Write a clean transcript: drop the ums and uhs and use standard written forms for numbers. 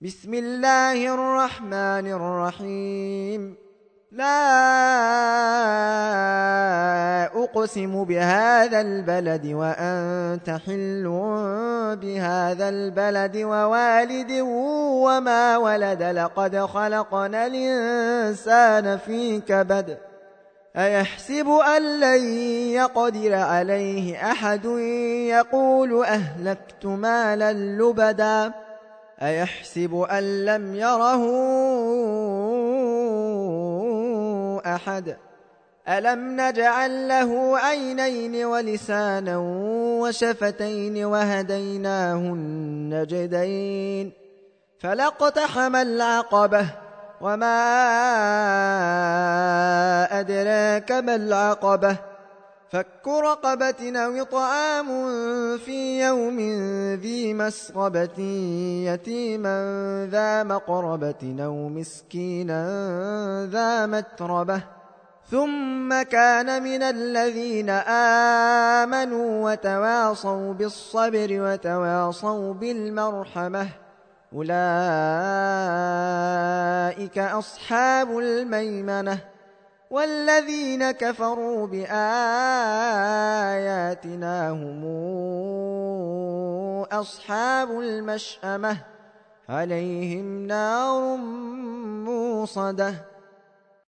بسم الله الرحمن الرحيم. لا أقسم بهذا البلد وأنت حل بهذا البلد ووالد وما ولد لقد خلقنا الإنسان في كبد أيحسب أن لن يقدر عليه أحد يقول أهلكت مالا لبدا أيحسب أن لم يره أحد ألم نجعل له عينين ولسانا وشفتين وهديناه النجدين فلاقتحم العقبة وما أدراك ما العقبة فك رقبة أو إطعام في يوم ذي مسغبة يتيما ذا مقربة أو مسكينا ذا متربة ثم كان من الذين آمنوا وتواصوا بالصبر وتواصوا بالمرحمة أولئك أصحاب الميمنة والذين كفروا بآياتنا هم أصحاب المشأمة عليهم نار موصدة